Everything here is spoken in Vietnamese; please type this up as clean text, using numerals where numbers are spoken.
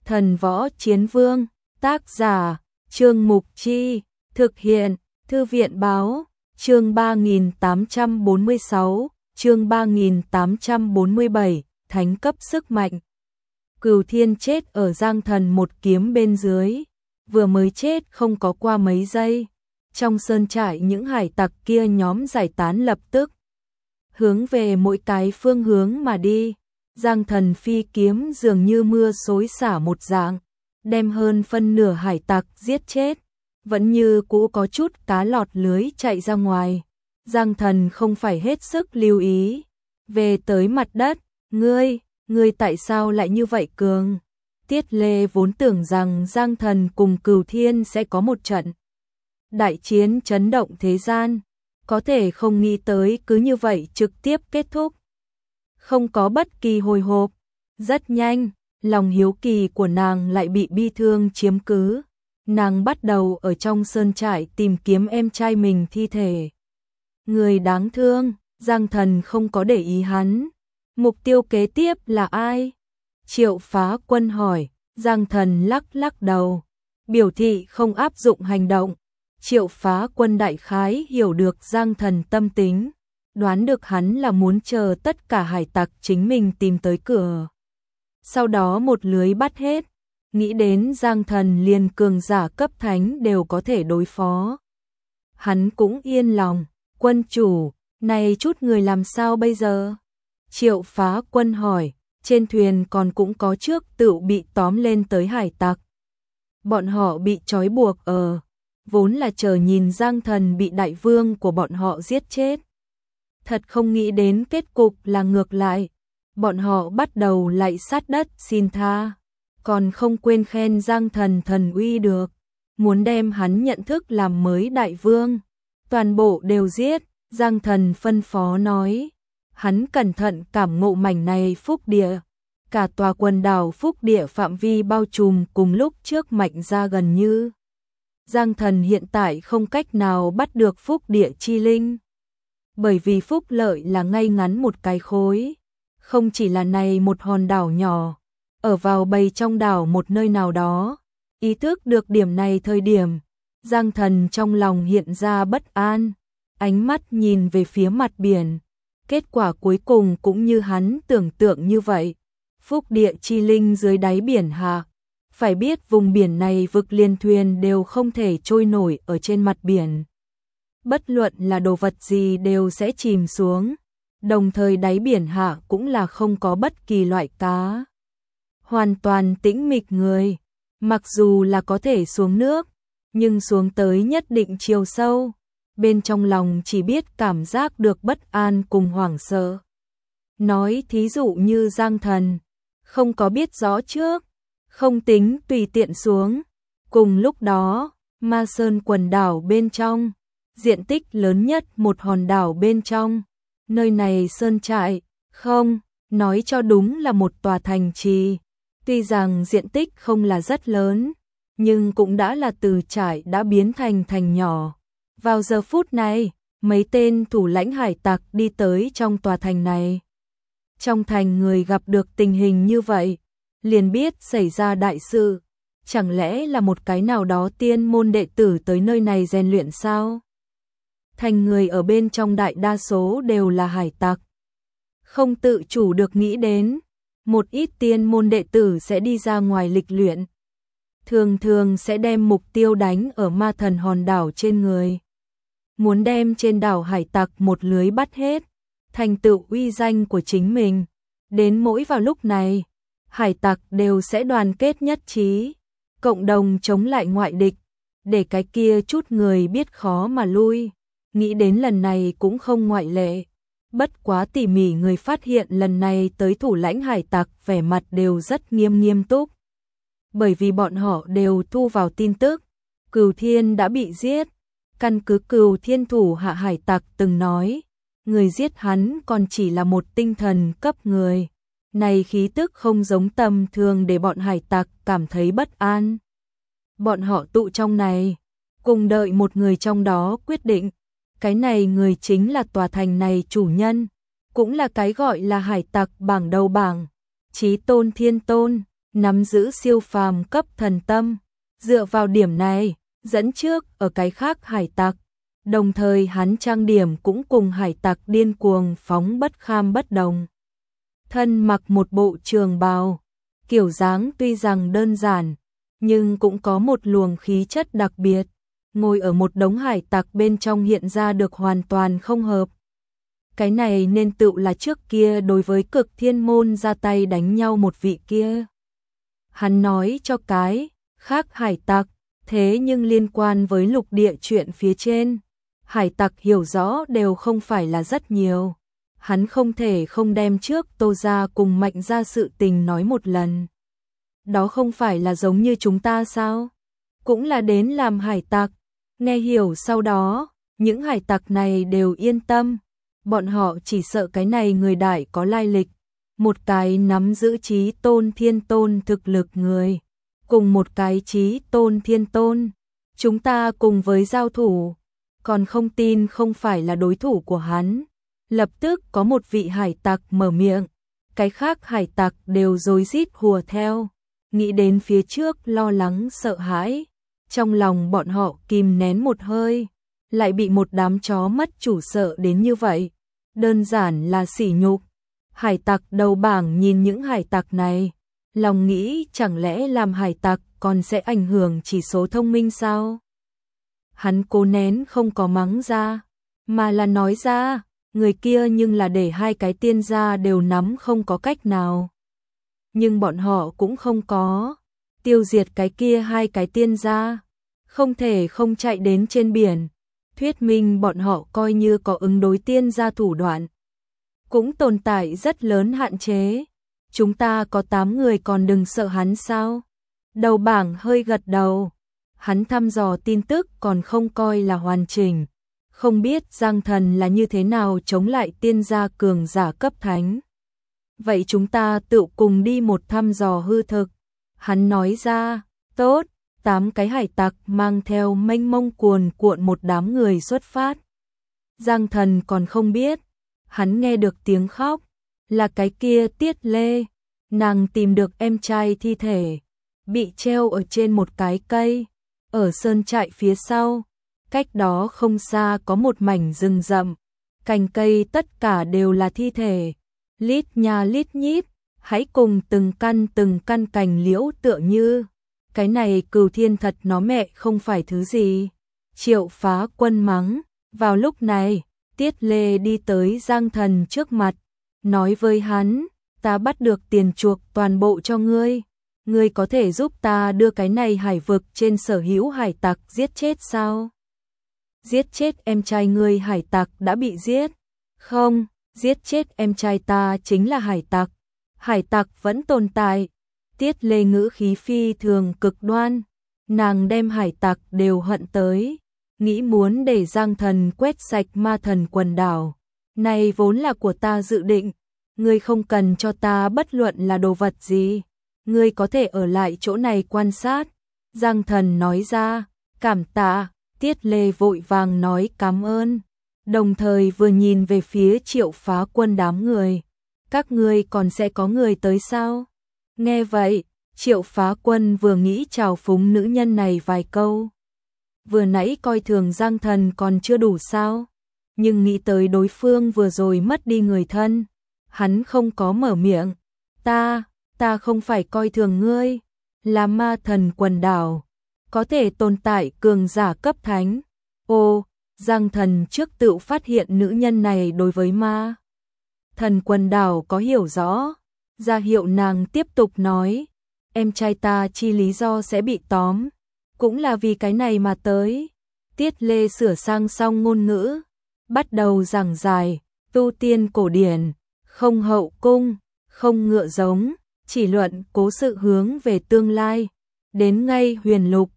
Thần Võ Chiến Vương, tác giả, Trương Mục Chi, thực hiện, Thư viện Báo, chương 3846, chương 3847, thánh cấp sức mạnh. Cửu Thiên chết ở Giang Thần một kiếm bên dưới, vừa mới chết không có qua mấy giây. Trong sơn trại những hải tặc kia nhóm giải tán lập tức hướng về mỗi cái phương hướng mà đi. Giang Thần phi kiếm dường như mưa xối xả một dạng, đem hơn phân nửa hải tặc giết chết. Vẫn như cũ có chút cá lọt lưới chạy ra ngoài. Giang Thần không phải hết sức lưu ý. Về tới mặt đất, ngươi tại sao lại như vậy cường? Tiết Lê vốn tưởng rằng Giang Thần cùng Cửu Thiên sẽ có một trận đại chiến chấn động thế gian, có thể không nghĩ tới cứ như vậy trực tiếp kết thúc. Không có bất kỳ hồi hộp, rất nhanh, lòng hiếu kỳ của nàng lại bị bi thương chiếm cứ. Nàng bắt đầu ở trong sơn trại tìm kiếm em trai mình thi thể. Người đáng thương, Giang Thần không có để ý hắn. Mục tiêu kế tiếp là ai? Triệu Phá Quân hỏi. Giang Thần lắc lắc đầu, biểu thị không áp dụng hành động. Triệu Phá Quân đại khái hiểu được Giang Thần tâm tính, đoán được hắn là muốn chờ tất cả hải tặc chính mình tìm tới cửa, sau đó một lưới bắt hết. Nghĩ đến Giang Thần liền cường giả cấp thánh đều có thể đối phó, hắn cũng yên lòng. Quân chủ, này chút người làm sao bây giờ? Triệu Phá Quân hỏi. Trên thuyền còn cũng có trước tự bị tóm lên tới hải tặc. Bọn họ bị trói buộc vốn là chờ nhìn Giang Thần bị đại vương của bọn họ giết chết. Thật không nghĩ đến kết cục là ngược lại. Bọn họ bắt đầu lạy sát đất xin tha, còn không quên khen Giang Thần thần uy được, muốn đem hắn nhận thức làm mới đại vương. Toàn bộ đều giết, Giang Thần phân phó nói. Hắn cẩn thận cảm ngộ mảnh này phúc địa, cả tòa quần đảo phúc địa phạm vi bao trùm cùng lúc trước mạnh ra gần như. Giang Thần hiện tại không cách nào bắt được phúc địa chi linh, bởi vì phúc lợi là ngay ngắn một cái khối, không chỉ là này một hòn đảo nhỏ, ở vào bầy trong đảo một nơi nào đó. Ý thức được điểm này thời điểm, Giang Thần trong lòng hiện ra bất an, ánh mắt nhìn về phía mặt biển. Kết quả cuối cùng cũng như hắn tưởng tượng như vậy. Phúc địa chi linh dưới đáy biển hạ. Phải biết vùng biển này vực liên thuyền đều không thể trôi nổi ở trên mặt biển. Bất luận là đồ vật gì đều sẽ chìm xuống. Đồng thời đáy biển hạ cũng là không có bất kỳ loại cá. Hoàn toàn tĩnh mịch người. Mặc dù là có thể xuống nước, nhưng xuống tới nhất định chiều sâu. Bên trong lòng chỉ biết cảm giác được bất an cùng hoảng sợ. Nói thí dụ như Giang Thần, không có biết rõ trước, không tính tùy tiện xuống. Cùng lúc đó, Ma Sơn quần đảo bên trong, diện tích lớn nhất một hòn đảo bên trong. Nơi này sơn trại, không, nói cho đúng là một tòa thành trì. Tuy rằng diện tích không là rất lớn, nhưng cũng đã là từ trại đã biến thành thành nhỏ. Vào giờ phút này, mấy tên thủ lãnh hải tặc đi tới trong tòa thành này. Trong thành người gặp được tình hình như vậy, liền biết xảy ra đại sự. Chẳng lẽ là một cái nào đó tiên môn đệ tử tới nơi này rèn luyện sao? Thành người ở bên trong đại đa số đều là hải tặc. Không tự chủ được nghĩ đến, một ít tiên môn đệ tử sẽ đi ra ngoài lịch luyện. Thường thường sẽ đem mục tiêu đánh ở ma thần hòn đảo trên người. Muốn đem trên đảo hải tặc một lưới bắt hết, thành tựu uy danh của chính mình. Đến mỗi vào lúc này, hải tặc đều sẽ đoàn kết nhất trí, cộng đồng chống lại ngoại địch, để cái kia chút người biết khó mà lui. Nghĩ đến lần này cũng không ngoại lệ. Bất quá tỉ mỉ người phát hiện lần này tới thủ lãnh hải tặc vẻ mặt đều rất nghiêm túc. Bởi vì bọn họ đều thu vào tin tức, Cửu Thiên đã bị giết. Căn cứ Cửu Thiên thủ hạ hải tặc từng nói, người giết hắn còn chỉ là một tinh thần cấp người. Này khí tức không giống tầm thường để bọn hải tặc cảm thấy bất an. Bọn họ tụ trong này, cùng đợi một người trong đó quyết định. Cái này người chính là tòa thành này chủ nhân, cũng là cái gọi là hải tặc bảng đầu bảng, Chí Tôn Thiên Tôn. nắm giữ siêu phàm cấp thần tâm, dựa vào điểm này, dẫn trước ở cái khác hải tặc, đồng thời hắn trang điểm cũng cùng hải tặc điên cuồng phóng bất kham bất đồng. Thân mặc một bộ trường bào, kiểu dáng tuy rằng đơn giản, nhưng cũng có một luồng khí chất đặc biệt, ngồi ở một đống hải tặc bên trong hiện ra được hoàn toàn không hợp. Cái này nên tựu là trước kia đối với Cực Thiên Môn ra tay đánh nhau một vị kia. Hắn nói cho cái khác hải tặc, thế nhưng liên quan với lục địa chuyện phía trên, hải tặc hiểu rõ đều không phải là rất nhiều. Hắn không thể không đem trước Tô gia cùng Mạnh gia sự tình nói một lần. Đó không phải là giống như chúng ta sao? Cũng là đến làm hải tặc. Nghe hiểu sau đó, những hải tặc này đều yên tâm. Bọn họ chỉ sợ cái này người đại có lai lịch. Một cái nắm giữ chí tôn thiên tôn thực lực người. Cùng một cái chí tôn thiên tôn. Chúng ta cùng với giao thủ. Còn không tin không phải là đối thủ của hắn. Lập tức có một vị hải tặc mở miệng. Cái khác hải tặc đều rối rít hùa theo. Nghĩ đến phía trước lo lắng sợ hãi. Trong lòng bọn họ kìm nén một hơi. Lại bị một đám chó mất chủ sợ đến như vậy. Đơn giản là sỉ nhục. Hải tặc đầu bảng nhìn những hải tặc này. Lòng nghĩ chẳng lẽ làm hải tặc còn sẽ ảnh hưởng chỉ số thông minh sao? Hắn cố nén không có mắng ra. Mà là nói ra. Người kia nhưng là để hai cái tiên gia đều nắm không có cách nào. Nhưng bọn họ cũng không có. Tiêu diệt cái kia hai cái tiên gia. Không thể không chạy đến trên biển. Thuyết minh bọn họ coi như có ứng đối tiên gia thủ đoạn. Cũng tồn tại rất lớn hạn chế. Chúng ta có 8 người còn đừng sợ hắn sao? Đầu bảng hơi gật đầu. Hắn thăm dò tin tức còn không coi là hoàn chỉnh. Không biết Giang Thần là như thế nào chống lại tiên gia cường giả cấp thánh. Vậy chúng ta tự cùng đi một thăm dò hư thực. Hắn nói ra, tốt, 8 cái hải tặc mang theo mênh mông cuồn cuộn một đám người xuất phát. Giang Thần còn không biết, hắn nghe được tiếng khóc, là cái kia Tiết Lê, nàng tìm được em trai thi thể, bị treo ở trên một cái cây, ở sơn trại phía sau. Cách đó không xa có một mảnh rừng rậm, cành cây tất cả đều là thi thể, lít nha lít nhít, hãy cùng từng căn cành liễu tựa như. Cái này Cửu Thiên thật nó mẹ không phải thứ gì. Triệu Phá Quân mắng. Vào lúc này, Tiết Lê đi tới Giang Thần trước mặt, nói với hắn, ta bắt được tiền chuộc toàn bộ cho ngươi. Ngươi có thể giúp ta đưa cái này hải vực trên sở hữu hải tặc giết chết sao? Giết chết em trai ngươi hải tặc đã bị giết. Không, giết chết em trai ta chính là hải tặc. Hải tặc vẫn tồn tại. Tiết Lê ngữ khí phi thường cực đoan. Nàng đem hải tặc đều hận tới. Nghĩ muốn để Giang Thần quét sạch ma thần quần đảo. Này vốn là của ta dự định. Ngươi không cần cho ta bất luận là đồ vật gì. Ngươi có thể ở lại chỗ này quan sát. Giang Thần nói ra, cảm tạ. Tiết Lê vội vàng nói cảm ơn. Đồng thời vừa nhìn về phía Triệu Phá Quân đám người. Các ngươi còn sẽ có người tới sao? Nghe vậy, Triệu Phá Quân vừa nghĩ chào phúng nữ nhân này vài câu. Vừa nãy coi thường Giang Thần còn chưa đủ sao? Nhưng nghĩ tới đối phương vừa rồi mất đi người thân. Hắn không có mở miệng. Ta không phải coi thường ngươi. Là ma thần quần đảo. Có thể tồn tại cường giả cấp thánh. Ô, Giang Thần trước tự phát hiện nữ nhân này đối với ma thần quần đảo có hiểu rõ. Ra hiệu nàng tiếp tục nói, em trai ta chi lý do sẽ bị tóm, cũng là vì cái này mà tới. Tiết Lê sửa sang xong ngôn ngữ, bắt đầu giảng giải, tu tiên cổ điển, không hậu cung, không ngựa giống, chỉ luận cố sự hướng về tương lai, đến ngay huyền lục,